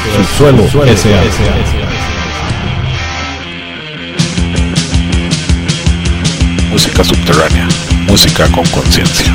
Subsuelo S.A. Música subterránea, música con conciencia.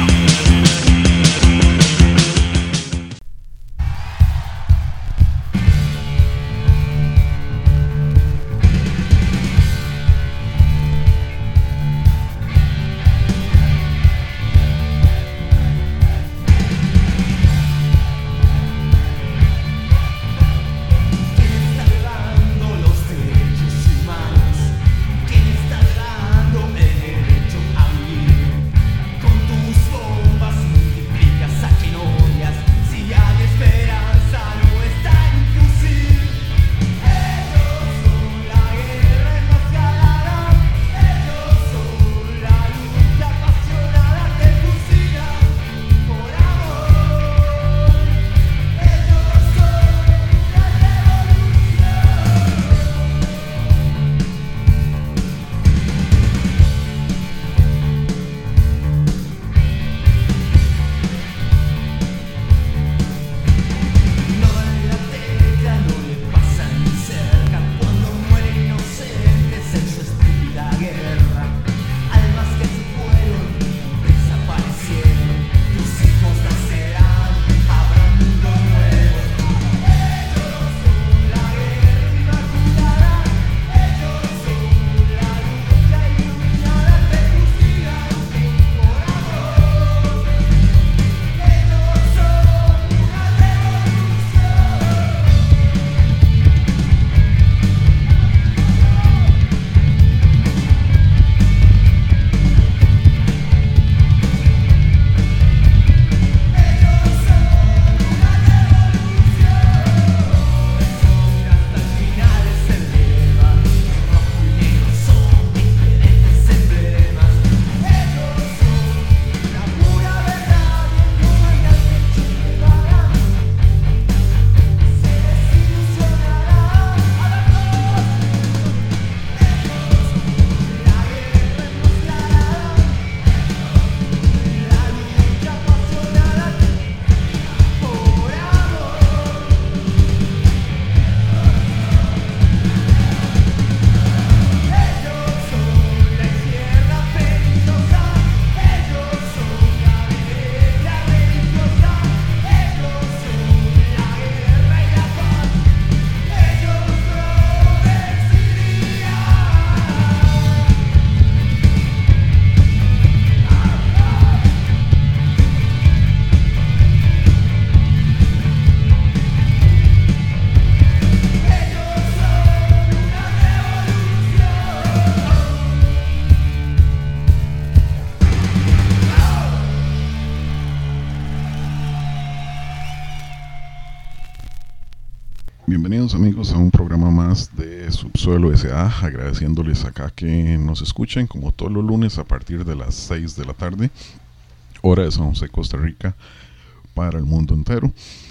Bienvenidos amigos a un programa más de Subsuelo S.A. Agradeciéndoles acá que nos escuchen como todos los lunes a partir de las 6 de la tarde, hora de San José, Costa Rica, para el mundo entero.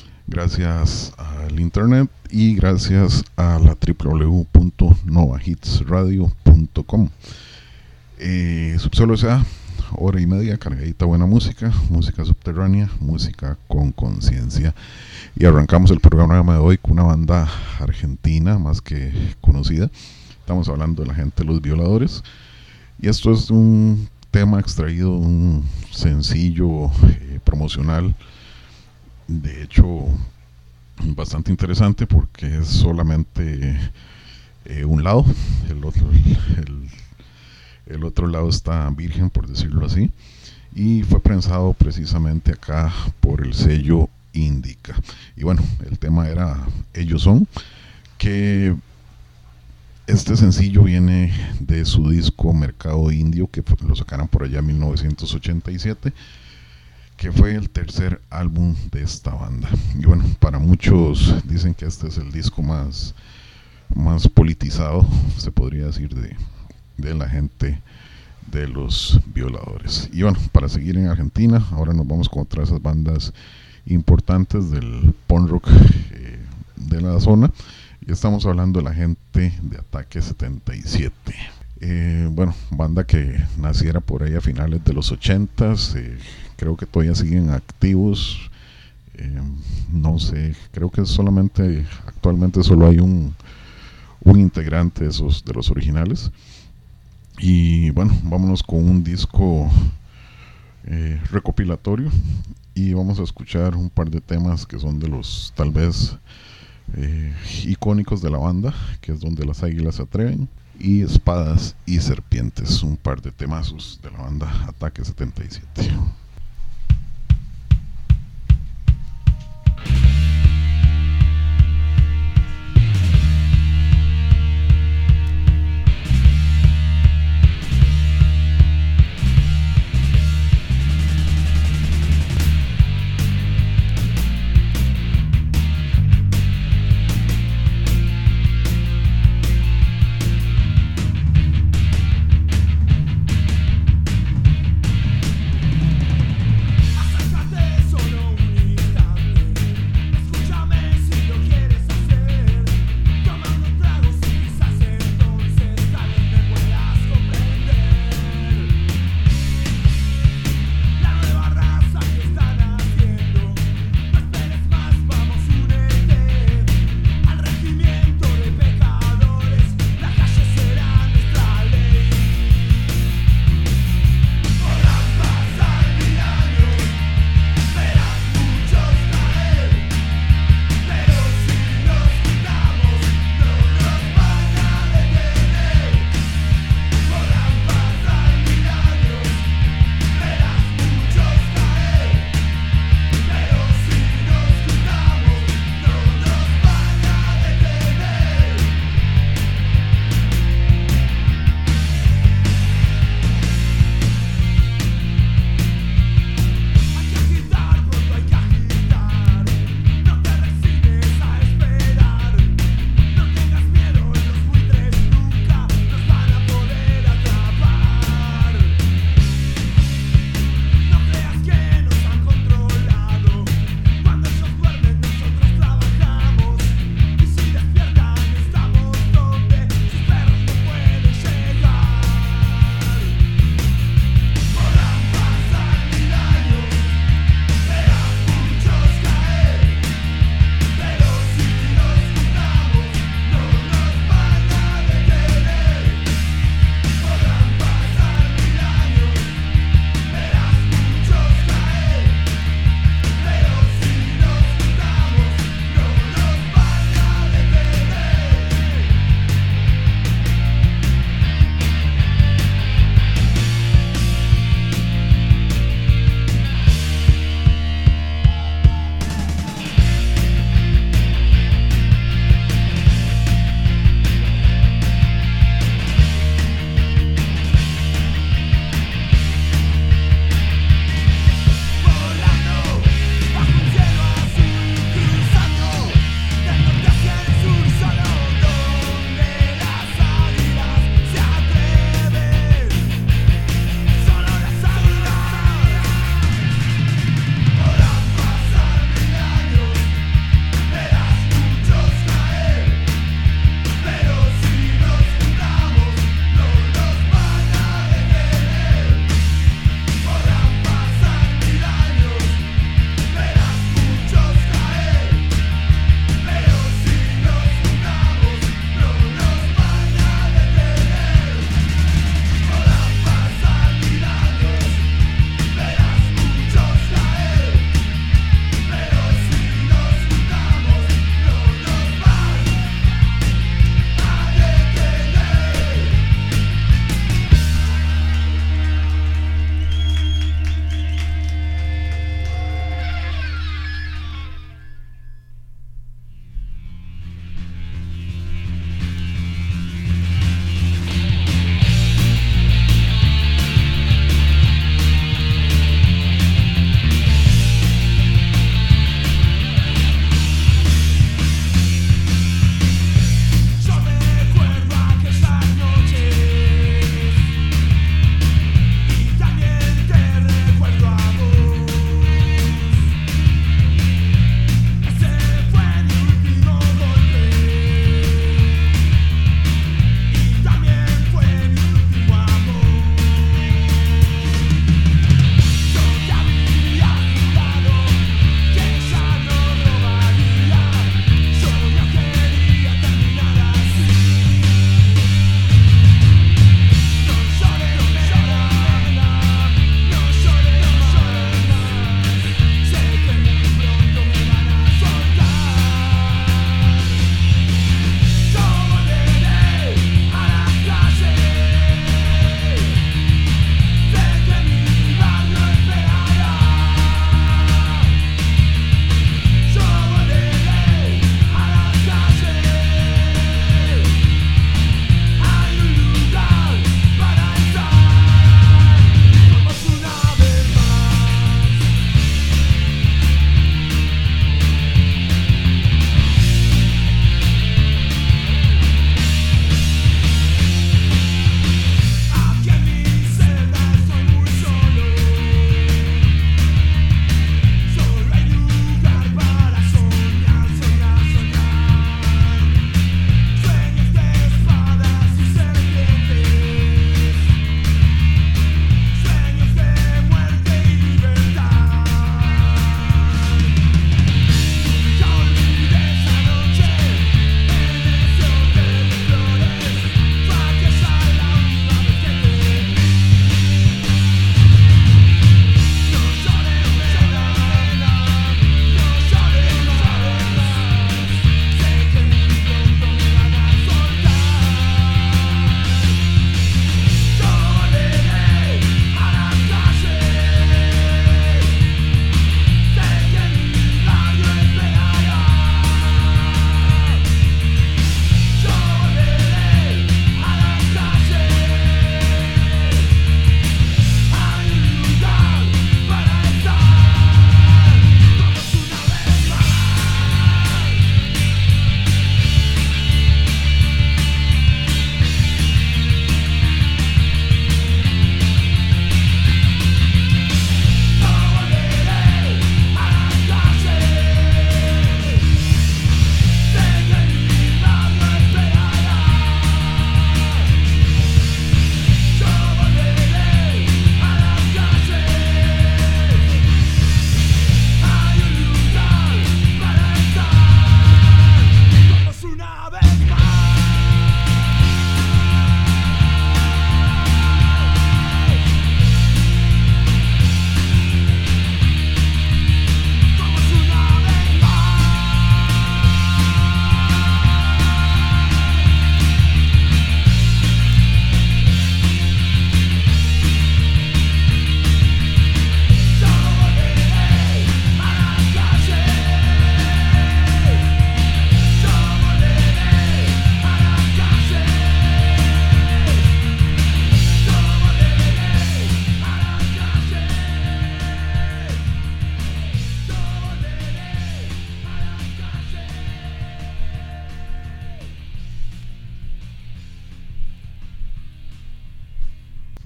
Gracias al internet y gracias a la www.novahitsradio.com. Subsuelo S.A., hora y media cargadita buena música, música subterránea, música con conciencia. Y arrancamos el programa de hoy con una banda argentina más que conocida. Estamos hablando de la gente de Los Violadores. Y esto es un tema extraído de un sencillo promocional. De hecho, bastante interesante porque es solamente un lado. El otro lado está virgen, por decirlo así. Y fue prensado precisamente acá por el sello Indica. Y bueno, el tema era Ellos Son, que este sencillo viene de su disco Mercado Indio, que lo sacaron por allá en 1987, que fue el tercer álbum de esta banda. Y bueno, para muchos dicen que este es el disco más politizado, se podría decir, de la gente de Los Violadores. Y bueno, para seguir en Argentina, ahora nos vamos con otras esas bandas importantes del punk rock de la zona, y estamos hablando de la gente de Ataque 77. Bueno, banda que naciera por ahí a finales de los 80s, creo que todavía siguen activos, No sé, creo que solamente actualmente solo hay un integrante de los originales. Y bueno, vámonos con un disco recopilatorio y vamos a escuchar un par de temas que son de los tal vez icónicos de la banda, que es Donde las águilas se atreven y Espadas y serpientes, un par de temazos de la banda Ataque 77.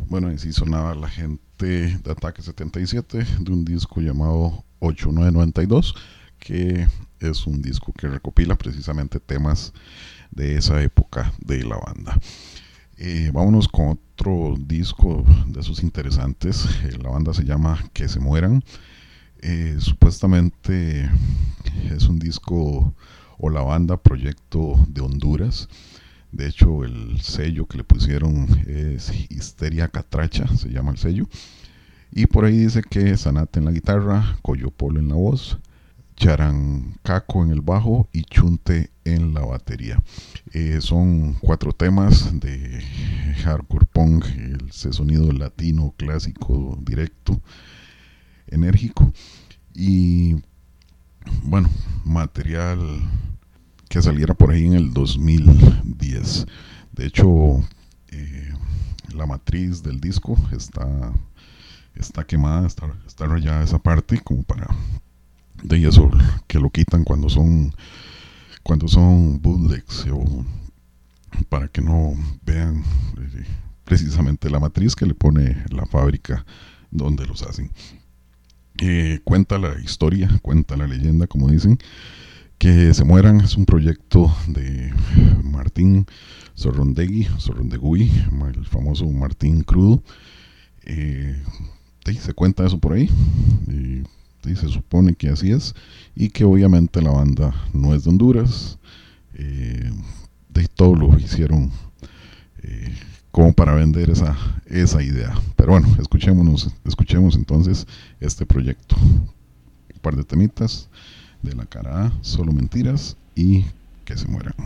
Bueno, así sonaba la gente de Ataque 77 de un disco llamado 8992, que es un disco que recopila precisamente temas de esa época de la banda. Vámonos con otro disco de esos interesantes. La banda se llama Que se mueran. Supuestamente es un disco, o la banda, proyecto de Honduras. De hecho, el sello que le pusieron es Histeria Catracha, se llama el sello. Y por ahí dice que Zanate en la guitarra, Coyopolo en la voz, Charancaco en el bajo y Chunte en la batería. Son 4 temas de hardcore punk, ese sonido latino, clásico, directo, enérgico. Y bueno, material que saliera por ahí en el 2010. De hecho, la matriz del disco está quemada, está rayada esa parte, como para de eso que lo quitan cuando son bootlegs, o para que no vean precisamente la matriz que le pone la fábrica donde los hacen. Cuenta la historia, cuenta la leyenda, como dicen. Que se mueran es un proyecto de Martín Sorrondegui, el famoso Martín Crudo. Se cuenta eso por ahí. Se supone que así es, y que obviamente la banda no es de Honduras. De todo lo hicieron como para vender esa idea. Pero bueno, escuchemos entonces este proyecto. Un par de temitas de la cara A, Solo Mentiras y Que se mueran.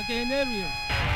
ataque de nervios.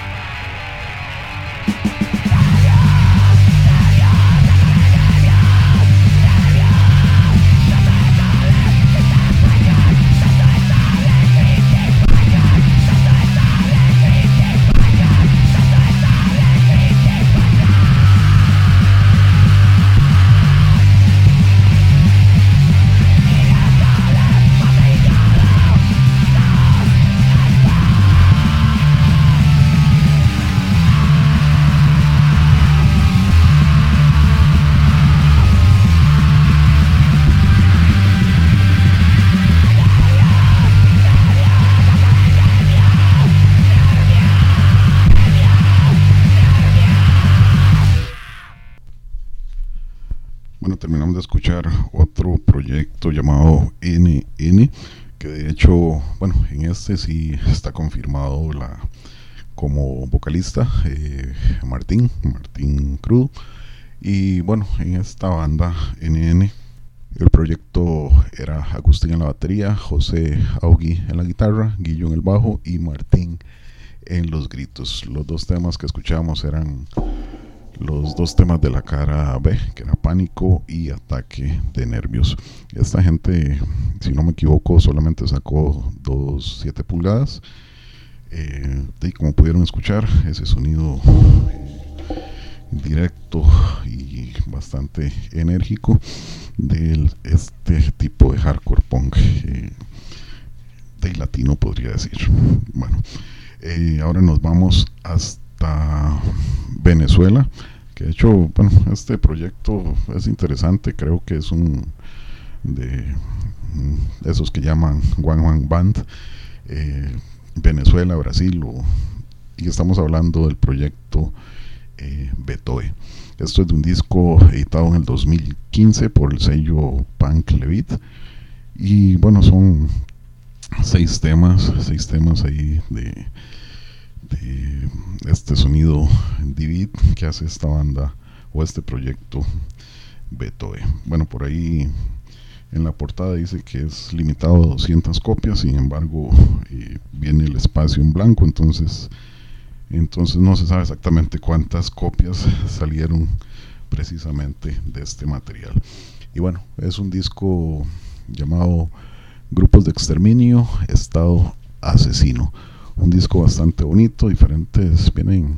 Bueno, terminamos de escuchar otro proyecto llamado NN, que de hecho, bueno, en este sí está confirmado como vocalista Martín Crudo. Y bueno, en esta banda NN, el proyecto era Agustín en la batería, José Augui en la guitarra, Guillo en el bajo y Martín en los gritos. Los dos temas que escuchamos eran los dos temas de la cara B, que era Pánico y Ataque de Nervios. Esta gente, si no me equivoco, solamente sacó 2 7 pulgadas. Y como pudieron escuchar, ese sonido directo y bastante enérgico de este tipo de hardcore punk de latino, podría decir. Bueno, ahora nos vamos hasta Venezuela, que de hecho, bueno, este proyecto es interesante. Creo que es de esos que llaman One Man Band, Venezuela, Brasil, y estamos hablando del proyecto Betoe. Esto es de un disco editado en el 2015 por el sello Punk Levit, y bueno, son 6 temas ahí de este sonido Divid que hace esta banda o este proyecto Betoe. Bueno, por ahí en la portada dice que es limitado a 200 copias, sin embargo viene el espacio en blanco, entonces no se sabe exactamente cuántas copias salieron precisamente de este material. Y bueno, es un disco llamado Grupos de Exterminio, Estado Asesino. Un disco bastante bonito, diferentes, vienen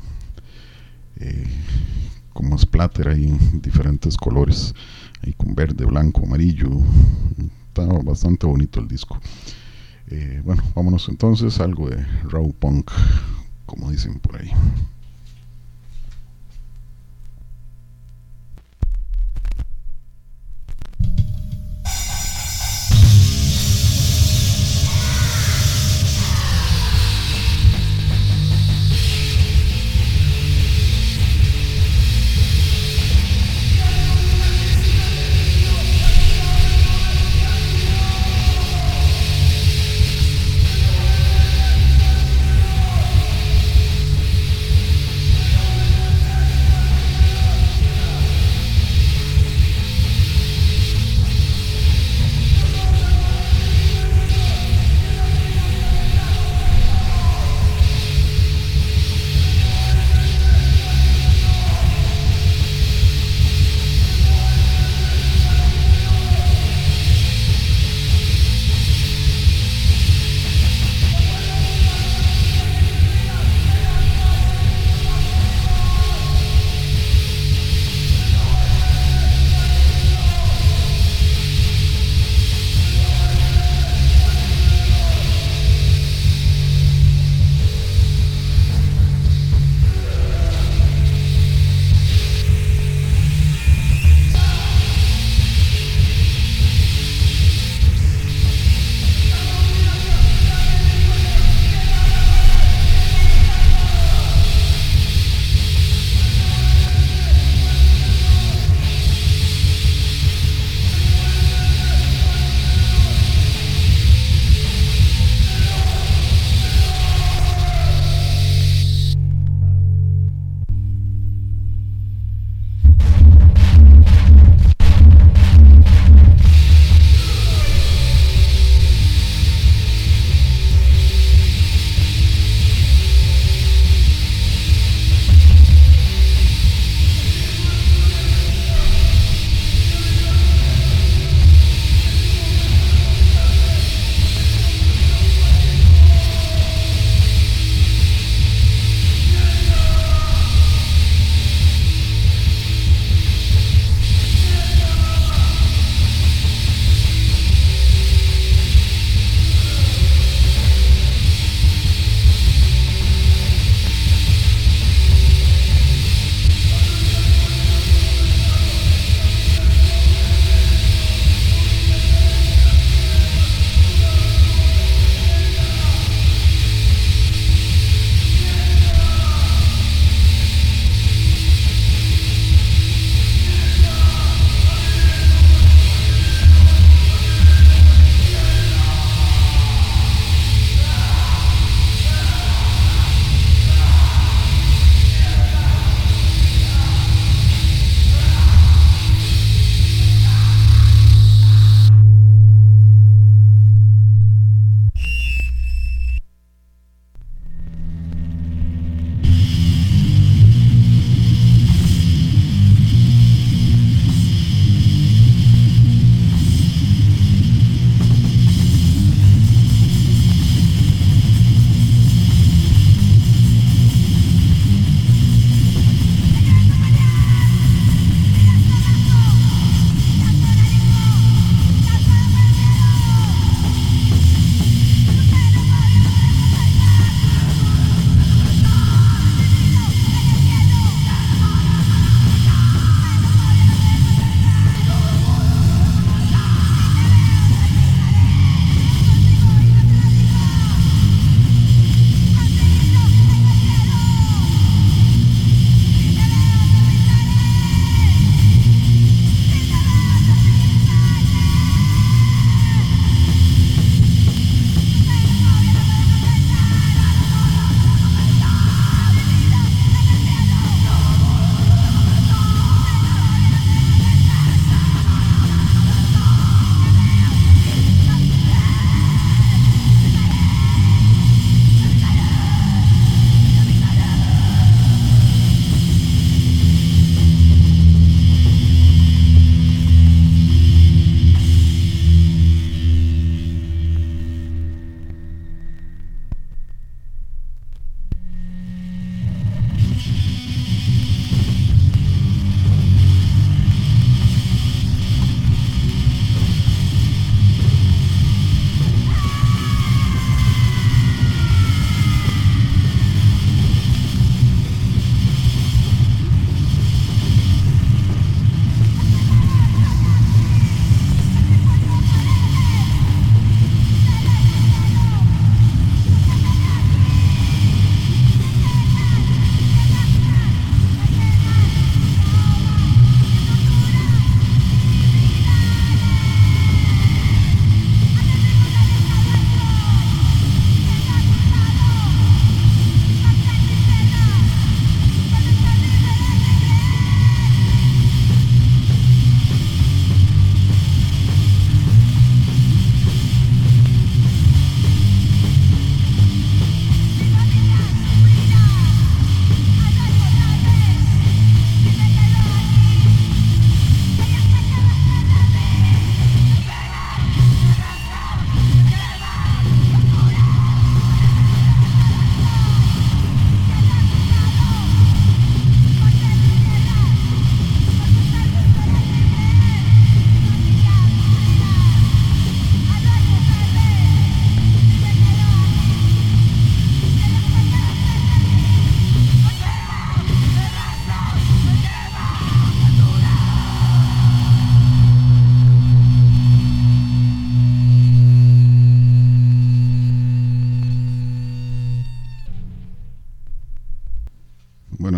como splatter ahí en diferentes colores, ahí con verde, blanco, amarillo. Está bastante bonito el disco. Bueno, vámonos entonces a algo de raw punk, como dicen por ahí.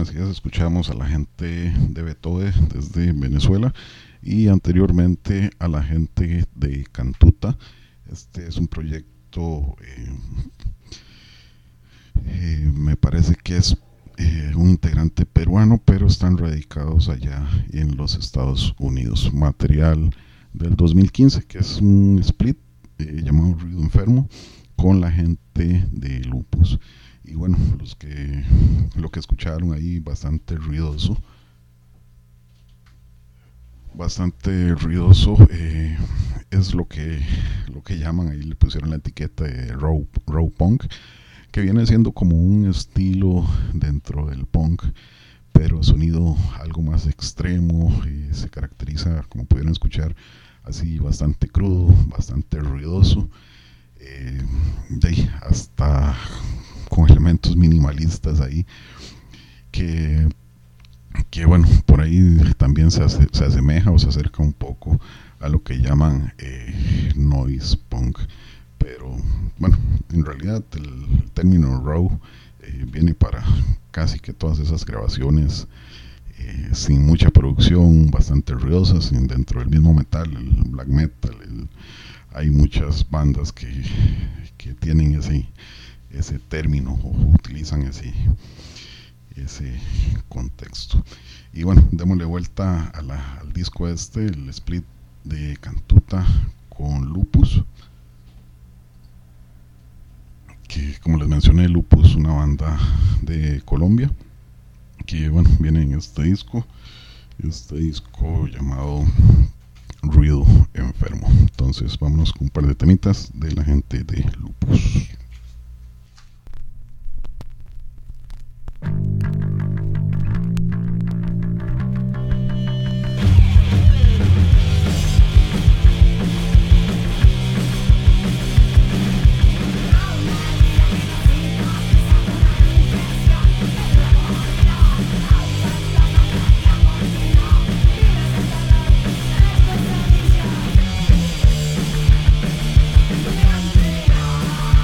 buenos días. Escuchamos a la gente de Betode desde Venezuela y anteriormente a la gente de Cantuta. Este es un proyecto, me parece que es un integrante peruano, pero están radicados allá en los Estados Unidos. Material del 2015, que es un split llamado Ruido Enfermo con la gente de Lupus. Y bueno, lo que escucharon ahí, bastante ruidoso, es lo que llaman, ahí le pusieron la etiqueta de raw punk, que viene siendo como un estilo dentro del punk, pero sonido algo más extremo. Se caracteriza, como pudieron escuchar, así bastante crudo, bastante ruidoso, de ahí hasta con elementos minimalistas ahí, que bueno, por ahí también se asemeja o se acerca un poco a lo que llaman noise punk. Pero bueno, en realidad el término raw viene para casi que todas esas grabaciones sin mucha producción, bastante ruidosas, dentro del mismo metal, el black metal, hay muchas bandas que tienen ese término o utilizan ese contexto. Y bueno, démosle vuelta al disco este, el split de Cantuta con Lupus, que como les mencioné, Lupus, una banda de Colombia, que bueno, viene en este disco llamado Ruido Enfermo. Entonces vámonos con un par de temitas de la gente de Lupus. Yeah.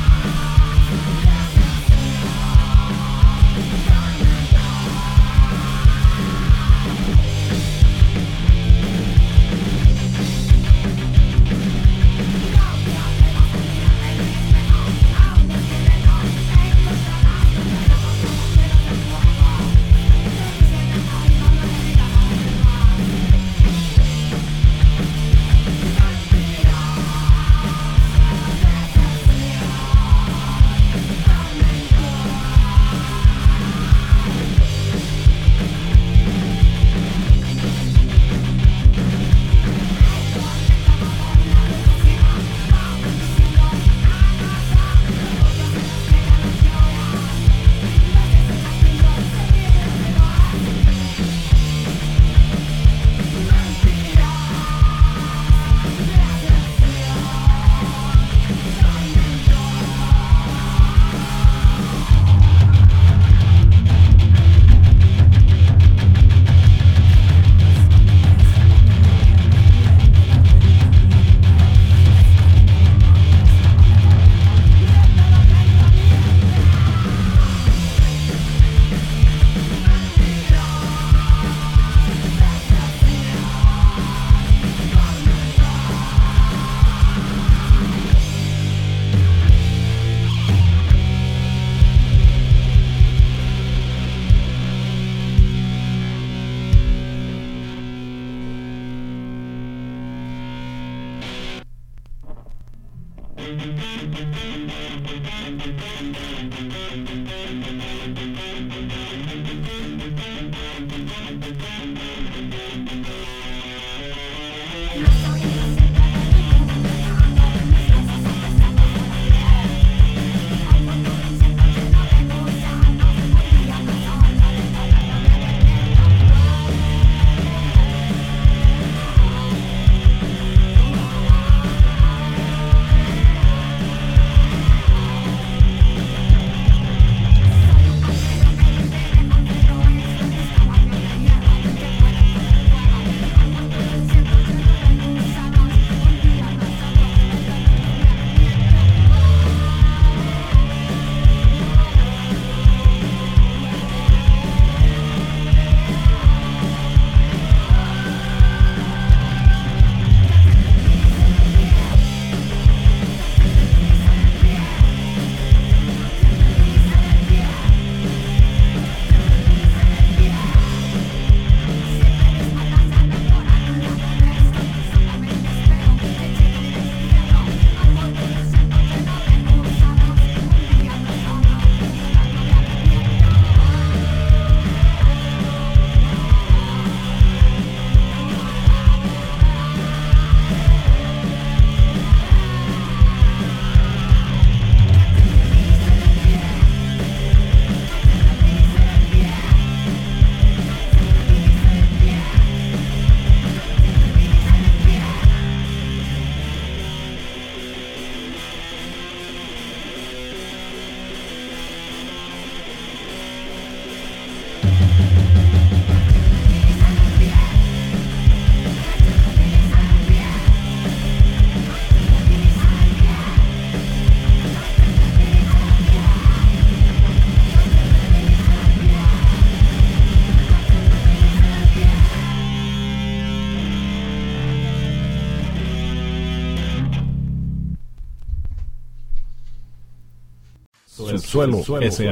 Subsuelo S.A.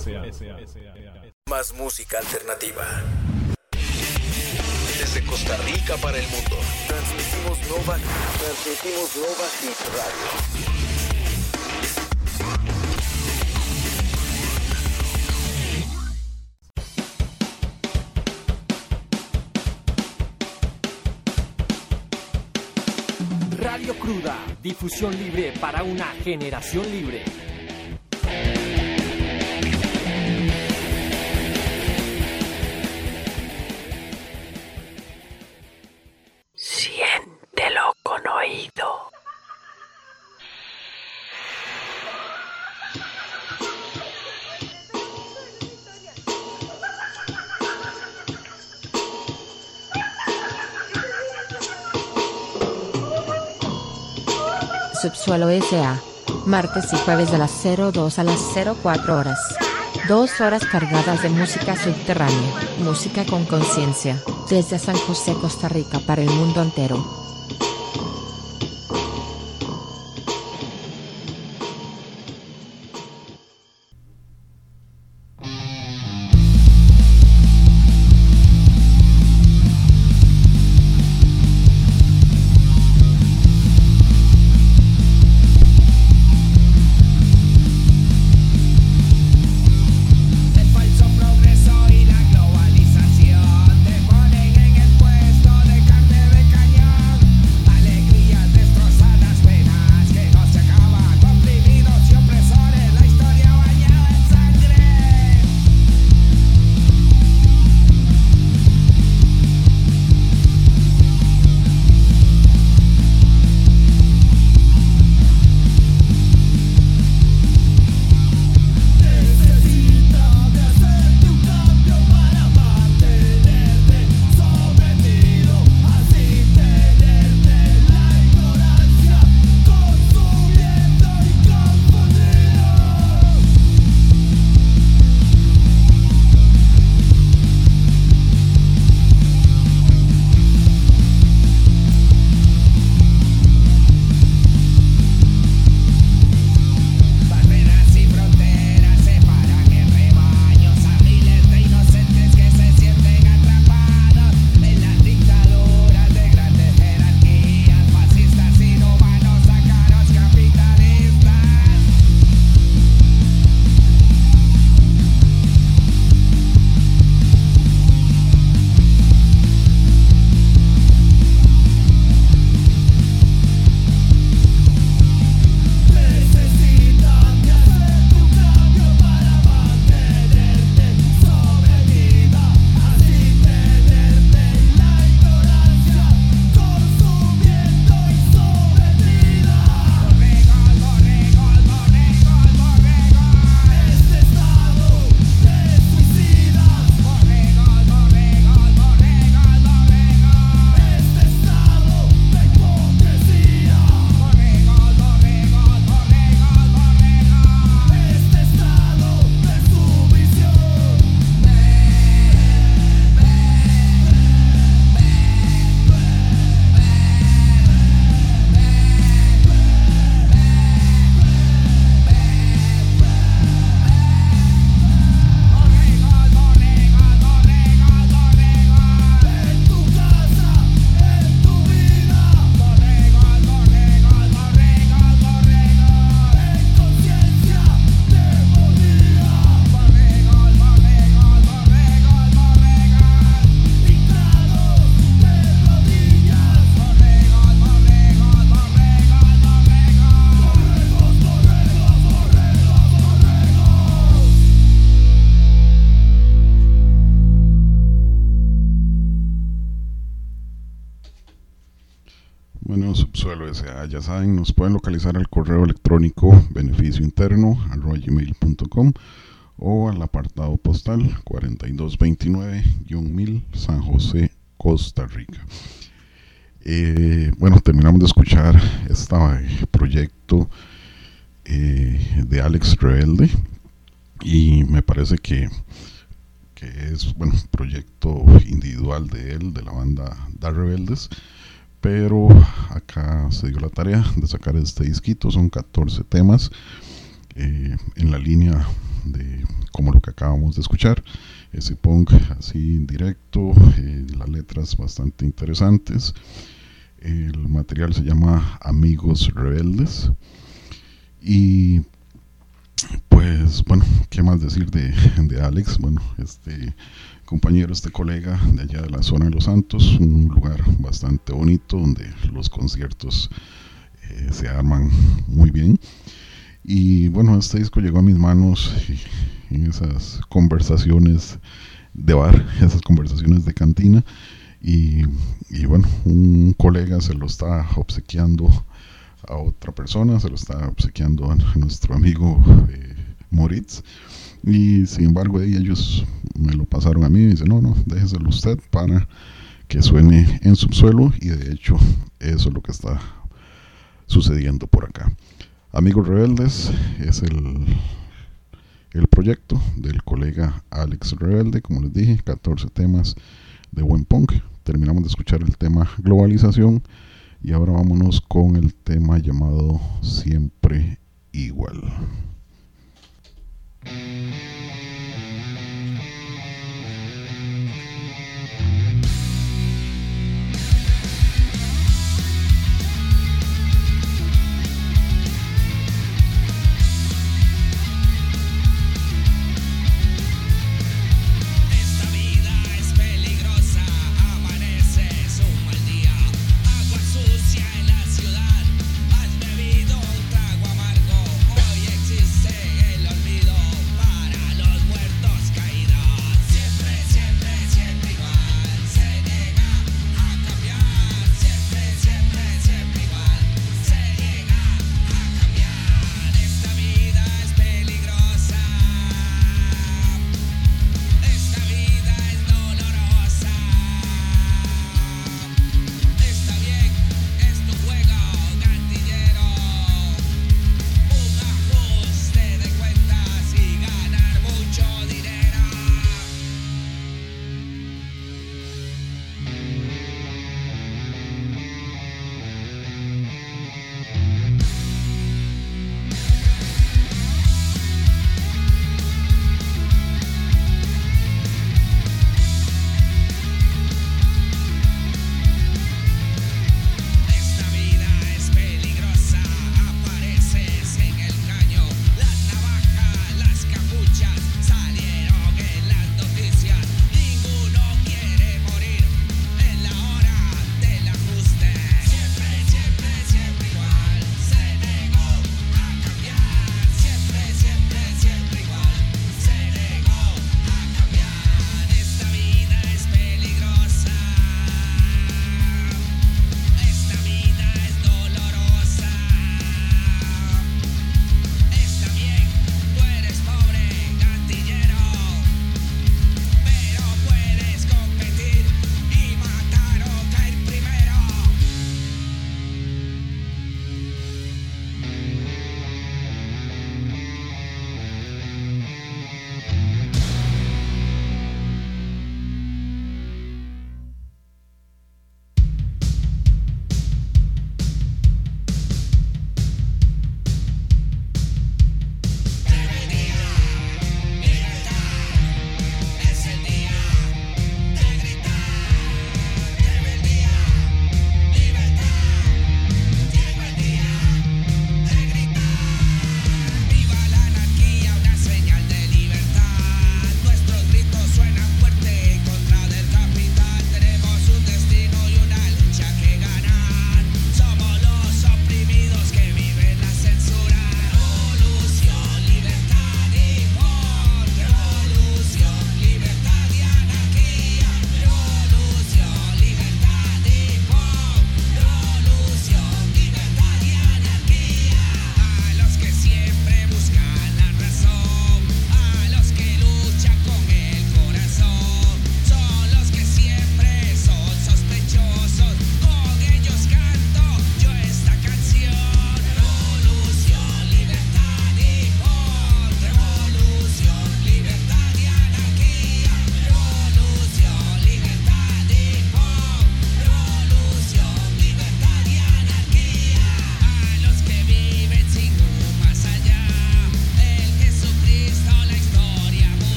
Más música alternativa. Desde Costa Rica para el mundo. Transmitimos Nova Hit Radio. Radio Cruda, difusión libre para una generación libre. Siéntelo con oído. Subsuelo S.A. Martes y jueves de las 02 a las 04 horas. 2 horas cargadas de música subterránea, música con conciencia, desde San José, Costa Rica para el mundo entero. Bueno, Subsuelo S.A., ya saben, nos pueden localizar al correo electrónico beneficiointerno@gmail.com o al apartado postal 4229-1000 San José, Costa Rica. Bueno, terminamos de escuchar este proyecto de Alex Rebelde, y me parece que es, bueno, un proyecto individual de él, de la banda Da Rebeldes, pero acá se dio la tarea de sacar este disquito. Son 14 temas. en la línea de como lo que acabamos de escuchar, ese punk así directo, las letras bastante interesantes. El material se llama Amigos Rebeldes. Y pues bueno, ¿qué más decir de Alex? Bueno, compañero, colega de allá de la zona de Los Santos, un lugar bastante bonito donde los conciertos se arman muy bien. Y bueno, este disco llegó a mis manos en esas conversaciones de bar, esas conversaciones de cantina, y bueno, un colega se lo está obsequiando a otra persona, se lo está obsequiando a nuestro amigo Moritz, y sin embargo ellos me lo pasaron a mí y dicen, no, déjeselo usted para que suene en Subsuelo, y de hecho eso es lo que está sucediendo por acá. Amigos Rebeldes es el proyecto del colega Alex Rebelde, como les dije, 14 temas de buen punk. Terminamos de escuchar el tema Globalización y ahora vámonos con el tema llamado Siempre Igual. Sucia en la ciudad, has bebido un trago amargo. Hoy existe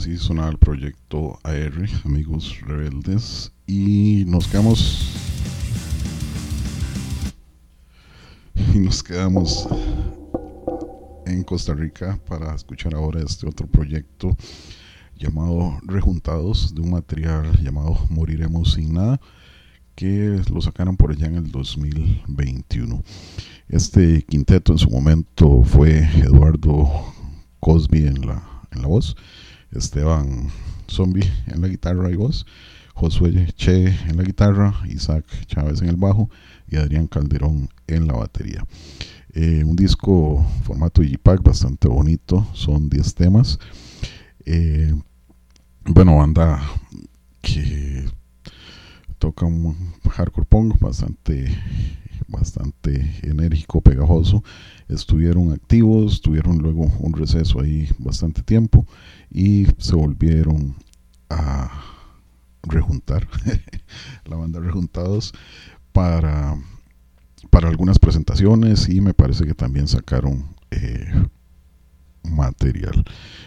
así sonaba el proyecto AR, Amigos Rebeldes, y nos quedamos en Costa Rica para escuchar ahora este otro proyecto llamado Rejuntados, de un material llamado Moriremos sin nada, que lo sacaron por allá en el 2021. Este quinteto en su momento fue Eduardo Cosby en la voz, Esteban Zombie en la guitarra y voz, Josué Che en la guitarra, Isaac Chávez en el bajo y Adrián Calderón en la batería. Un disco formato Digipack bastante bonito, son 10 temas. Banda que toca un hardcore punk bastante enérgico, pegajoso. Estuvieron activos, tuvieron luego un receso ahí bastante tiempo y se volvieron a rejuntar la banda Rejuntados para algunas presentaciones, y me parece que también sacaron material.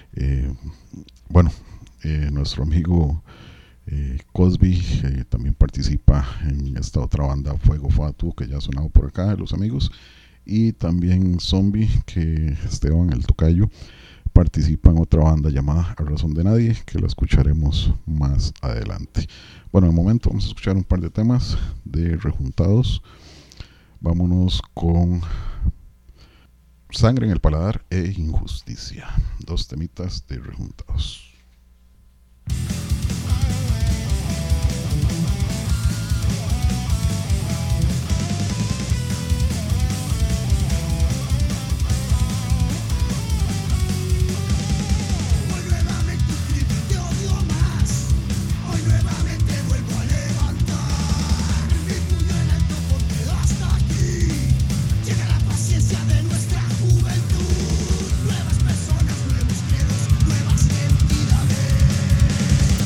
Nuestro amigo Cosby también participa en esta otra banda Fuego Fatuo, que ya ha sonado por acá de los amigos, y también Zombie, que Esteban el tocayo participa en otra banda llamada A Razón de Nadie, que la escucharemos más adelante. Bueno, de momento vamos a escuchar un par de temas de Rejuntados. Vámonos con Sangre en el Paladar e Injusticia, 2 temitas de Rejuntados. Nuevas personas, nuevos miedos, nuevas identidades.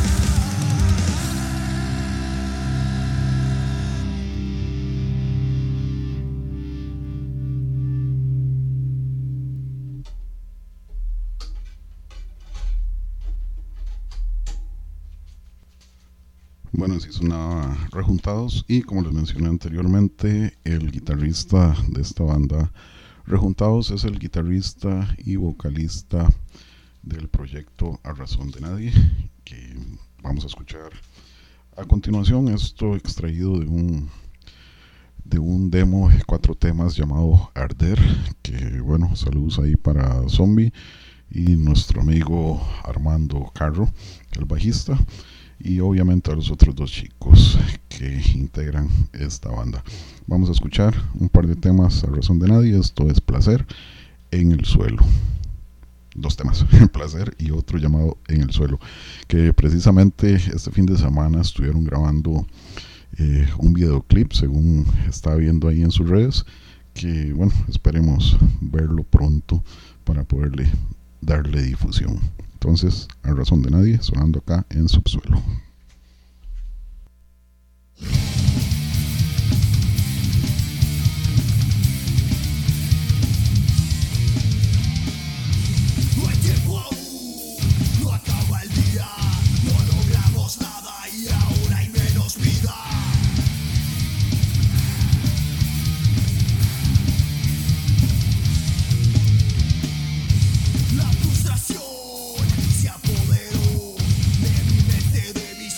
Bueno, sí sonaba Rejuntados y como les mencioné anteriormente, el guitarrista de esta banda Rejuntados es el guitarrista y vocalista del proyecto A Razón de Nadie, que vamos a escuchar a continuación. Esto extraído de un demo de 4 temas llamado Arder, que bueno, saludos ahí para Zombie y nuestro amigo Armando Carro, el bajista, y obviamente a los otros 2 chicos que integran esta banda. Vamos a escuchar un par de temas a razón de nadie. Esto es Placer en el Suelo. 2 temas, Placer y otro llamado En el Suelo, que precisamente este fin de semana estuvieron grabando un videoclip, según estaba viendo ahí en sus redes, que bueno, esperemos verlo pronto para poderle darle difusión. Entonces, A Razón de Nadie, sonando acá en Subsuelo. No hay tiempo aún, no acaba el día, no logramos nada y aún hay menos vida. La frustración se apoderó de mi mente, de mi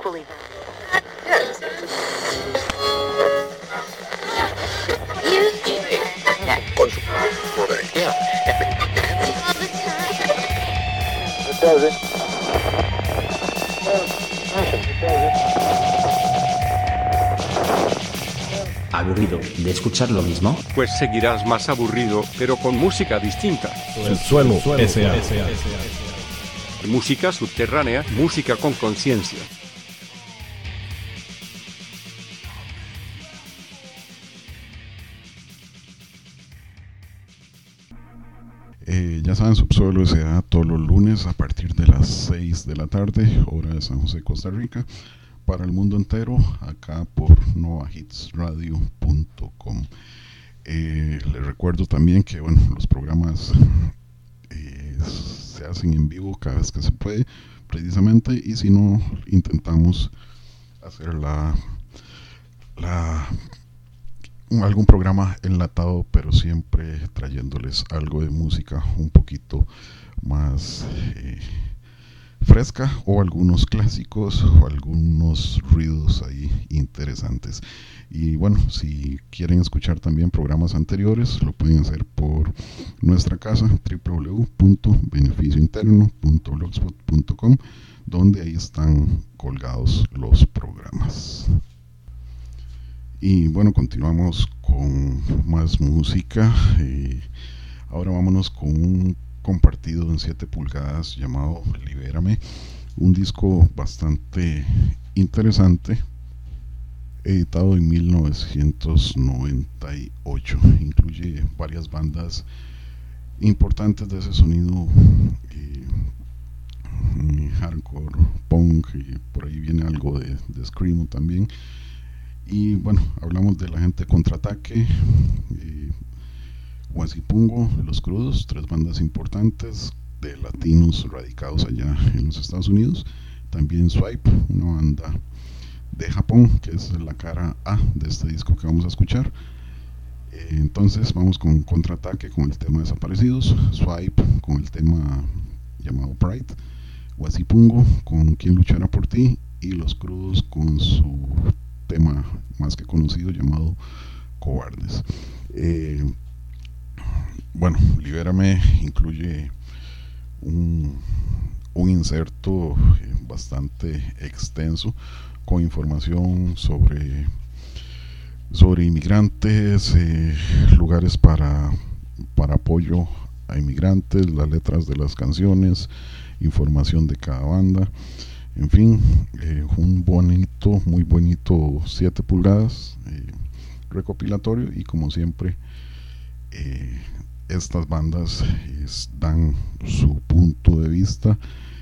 equally ¿Aburrido de escuchar lo mismo? Pues seguirás más aburrido, pero con música distinta. El suelo S.A. Música subterránea, música con conciencia. Ya saben, Subsuelo se da todos los lunes a partir de las 6 de la tarde, hora de San José, Costa Rica, para el mundo entero, acá por novahitsradio.com. Les recuerdo también que bueno, los programas se hacen en vivo cada vez que se puede, precisamente, y si no, intentamos hacer algún programa enlatado, pero siempre trayéndoles algo de música un poquito más fresca, o algunos clásicos o algunos ruidos ahí interesantes. Y bueno, si quieren escuchar también programas anteriores, lo pueden hacer por nuestra casa, www.beneficiointerno.blogspot.com, donde ahí están colgados los programas. Y bueno, continuamos con más música. Ahora vámonos con un compartido en 7 pulgadas llamado Libérame, un disco bastante interesante, editado en 1998. Incluye varias bandas importantes de ese sonido hardcore, punk, y por ahí viene algo de screamo también. Y bueno, hablamos de la gente Contraataque, Huasipungo, Los Crudos, 3 bandas importantes de latinos radicados allá en los Estados Unidos. También Swipe, una banda de Japón, que es la cara A de este disco que vamos a escuchar. Entonces vamos con Contraataque con el tema Desaparecidos, Swipe con el tema llamado Pride, Huasipungo con Quien Luchará por Ti, y Los Crudos con su tema más que conocido llamado Cobardes. Bueno, Libérame incluye un inserto bastante extenso con información sobre inmigrantes, lugares para apoyo a inmigrantes, las letras de las canciones, información de cada banda. En fin, un bonito, muy bonito 7 pulgadas recopilatorio, y como siempre estas bandas dan su punto de vista,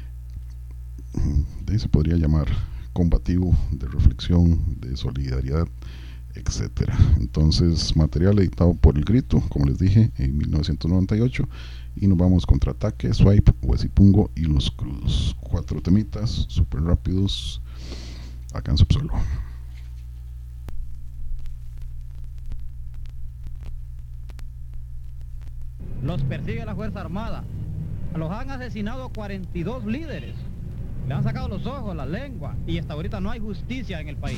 se podría llamar combativo, de reflexión, de solidaridad, etcétera. Entonces, material editado por El Grito, como les dije, en 1998. Y nos vamos Contraataque, Swipe, Huasipungo y Los Crudos. 4 temitas súper rápidos acá en Subsuelo. Los persigue la Fuerza Armada. Los han asesinado 42 líderes. Le han sacado los ojos, la lengua, y hasta ahorita no hay justicia en el país.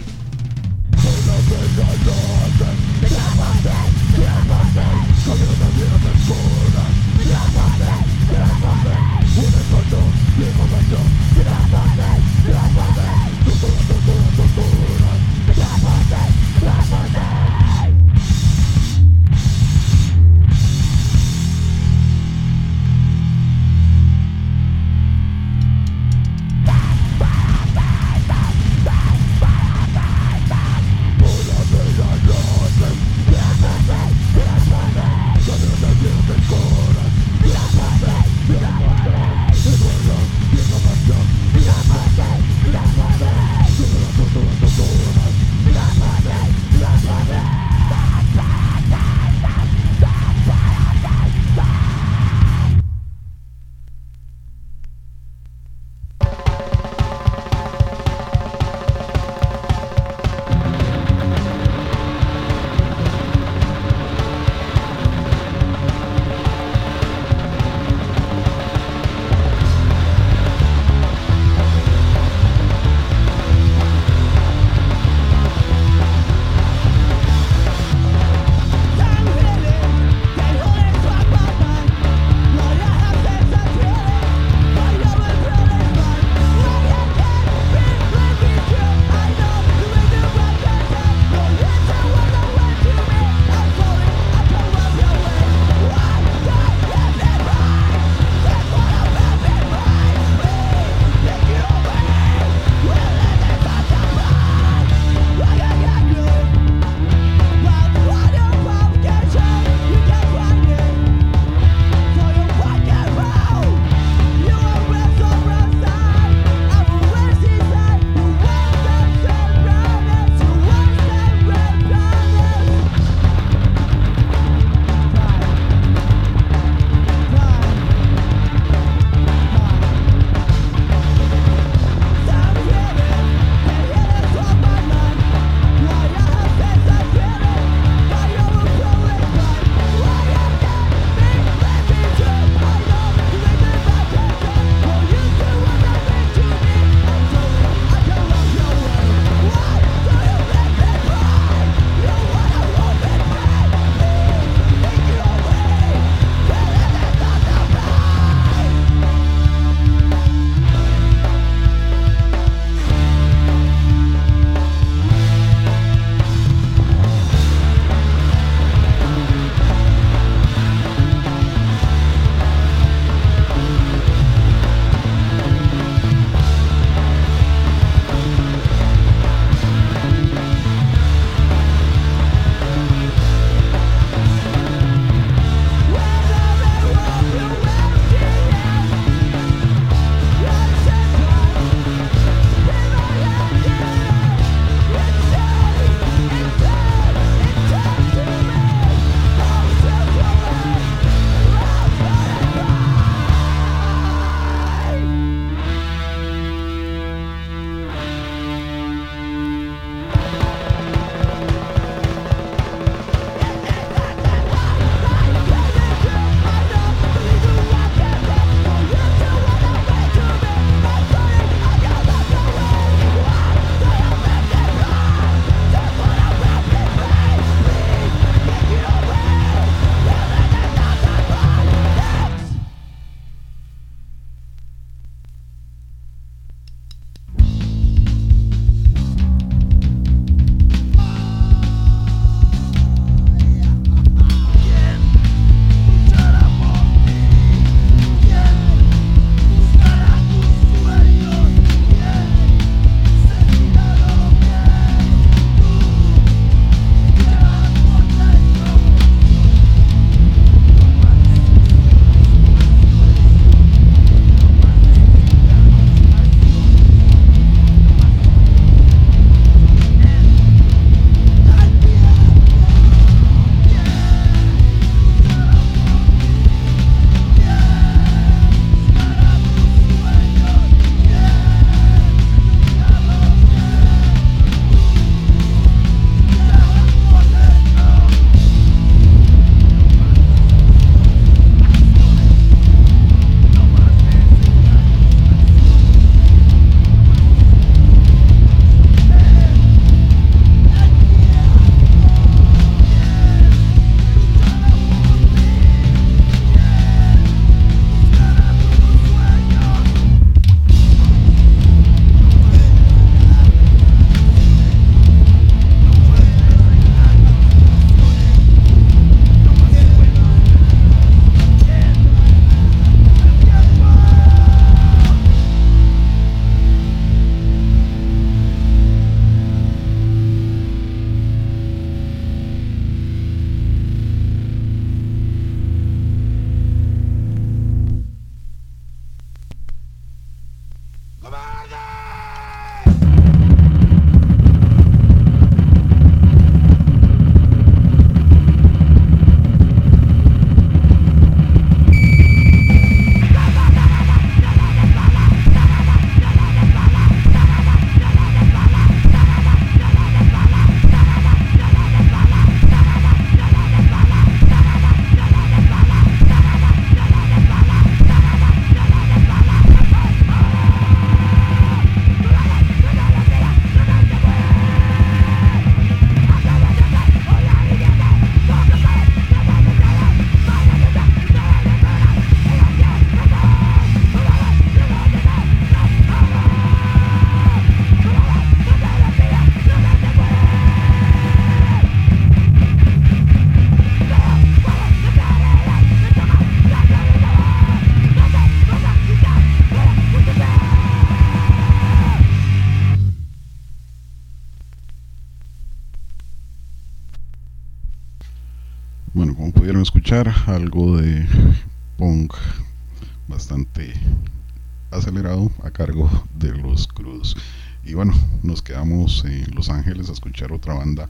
escuchar algo de punk bastante acelerado a cargo de Los Crudos. Y bueno, nos quedamos en Los Ángeles a escuchar otra banda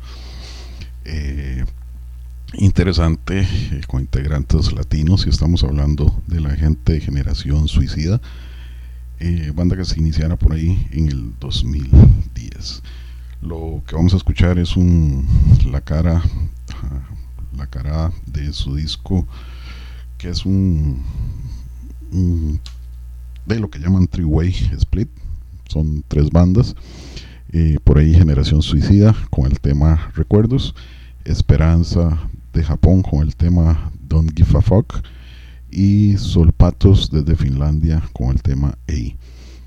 interesante con integrantes latinos, y estamos hablando de la gente de Generación Suicida, banda que se iniciara por ahí en el 2010. Lo que vamos a escuchar es la cara de su disco, que es de lo que llaman three-way split. Son 3 bandas, por ahí Generación Suicida con el tema Recuerdos, Esperanza de Japón con el tema Don't Give a Fuck, y Solpatos desde Finlandia con el tema A.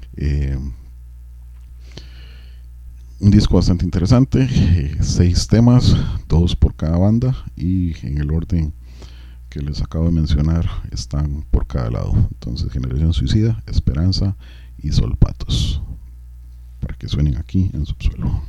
Un disco bastante interesante, 6 temas, 2 por cada banda, y en el orden que les acabo de mencionar están por cada lado. Entonces, Generación Suicida, Esperanza y Solpatos, para que suenen aquí en Subsuelo.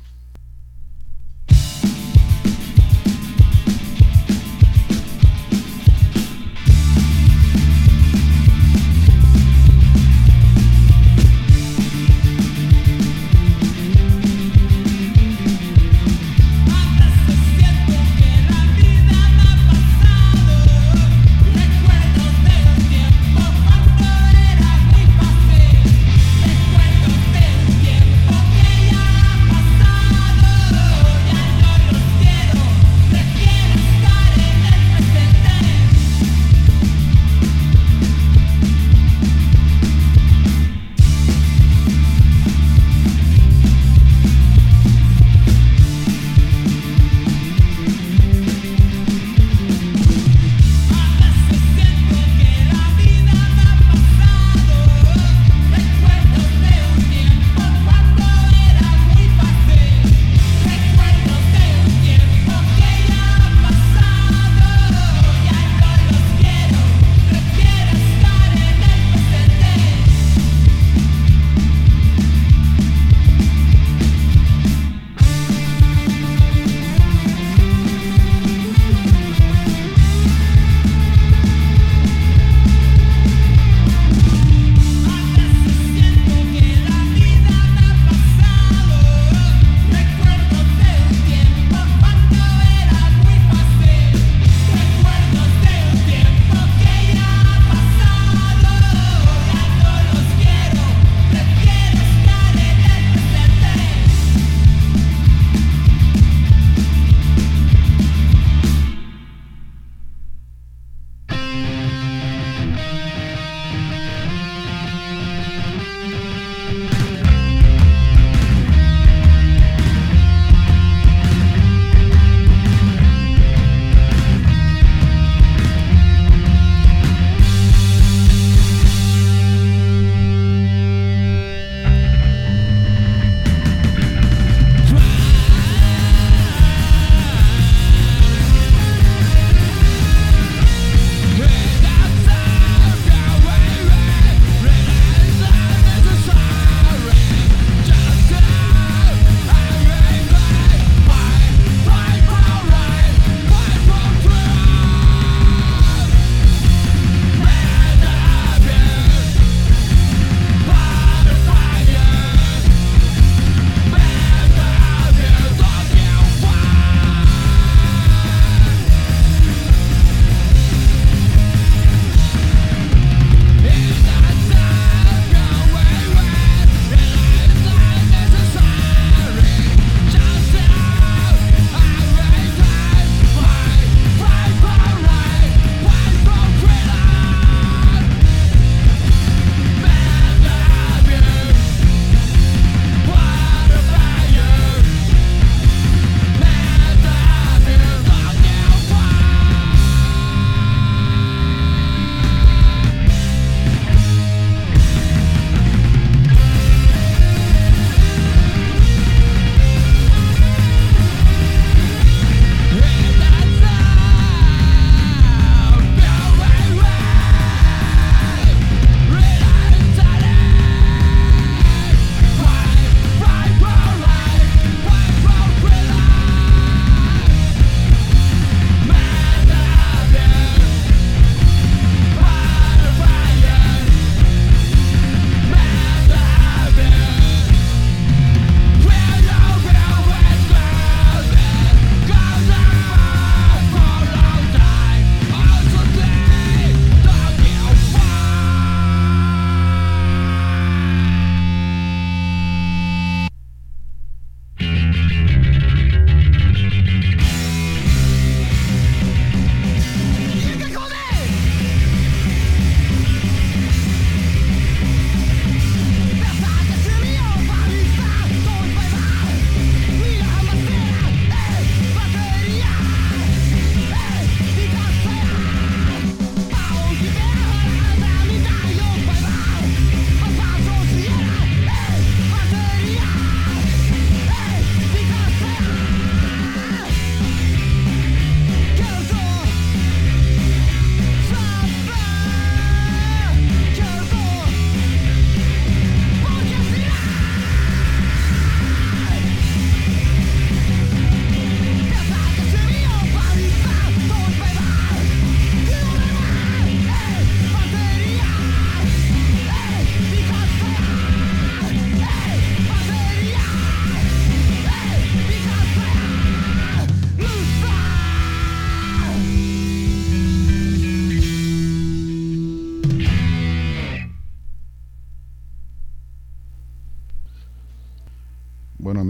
Recuerdos del tiempo que ya ha pasado.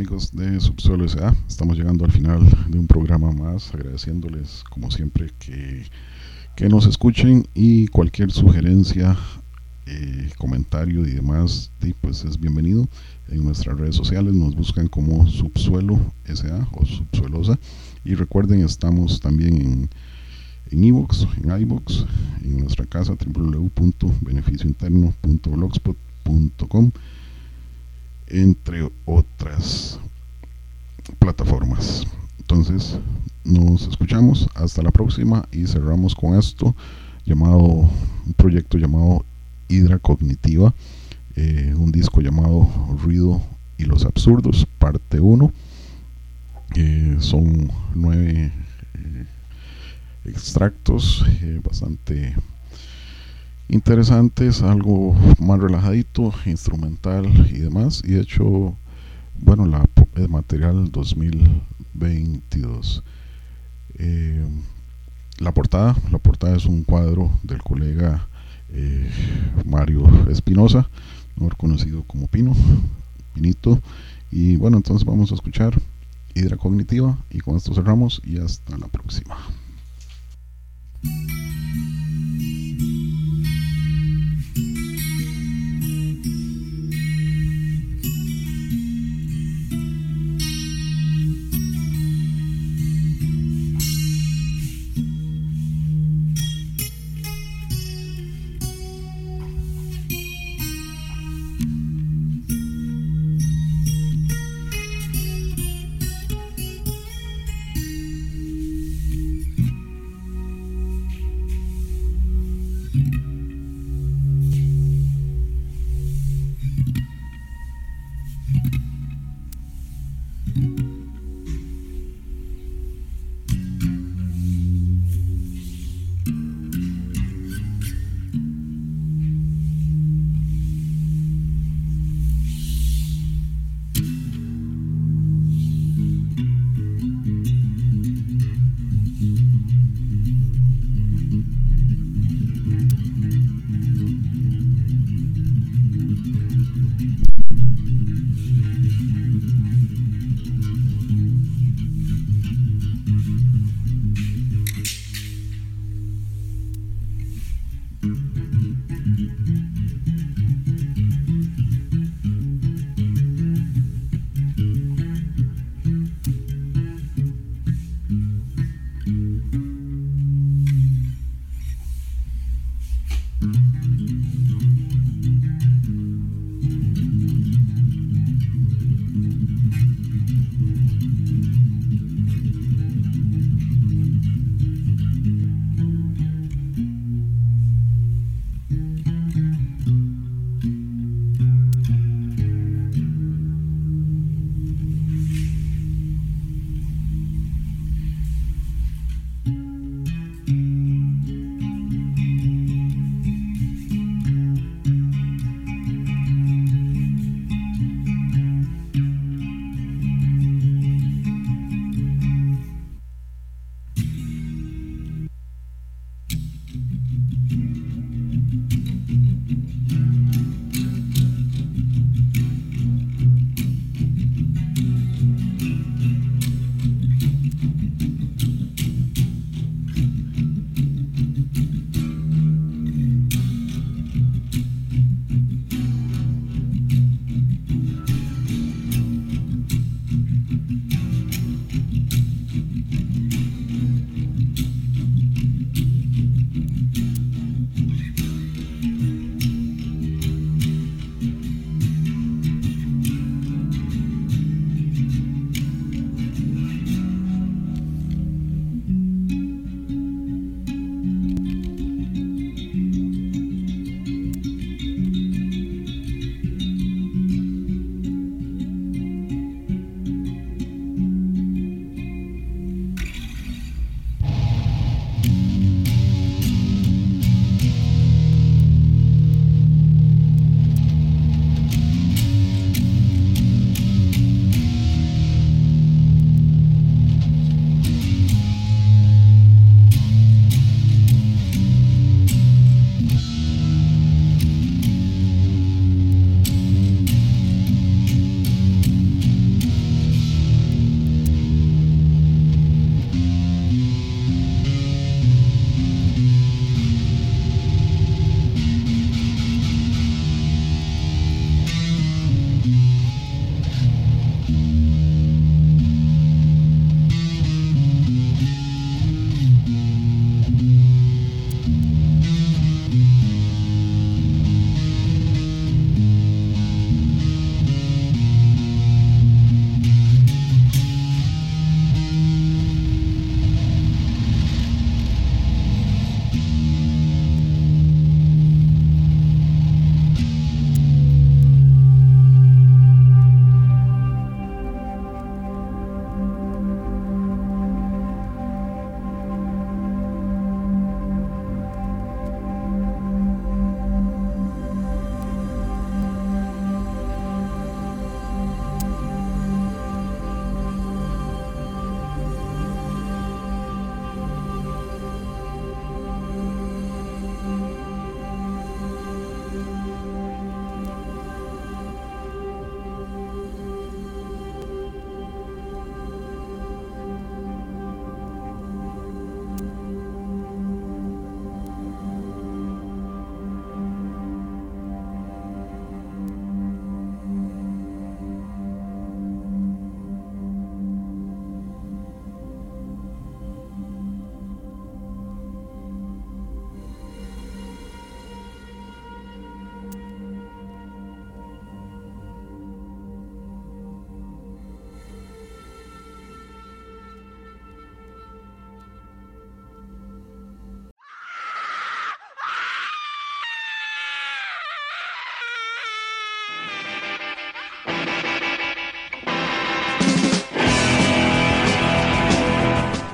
amigos de Subsuelo S.A., estamos llegando al final de un programa más, agradeciéndoles como siempre que nos escuchen, y cualquier sugerencia, comentario y demás, pues es bienvenido. En nuestras redes sociales nos buscan como Subsuelo S.A. o Subsuelosa, y recuerden, estamos también en iVoox, en iVoox, en nuestra casa www.beneficiointerno.blogspot.com, entre otras plataformas. Entonces nos escuchamos hasta la próxima, y cerramos con esto un proyecto llamado Hidra Cognitiva, un disco llamado Ruido y los Absurdos, parte 1. Son 9 extractos bastante interesantes, algo más relajadito, instrumental y demás, y de hecho, bueno, el material 2022. La portada es un cuadro del colega Mario Espinosa, mejor conocido como Pinito, y bueno, entonces vamos a escuchar Hidra Cognitiva, y con esto cerramos y hasta la próxima.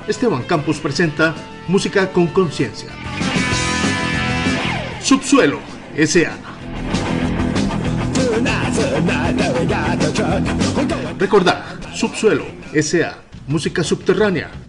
Esteban Campos presenta Música con Conciencia. Subsuelo S.A. Recordad, Subsuelo S.A. Música subterránea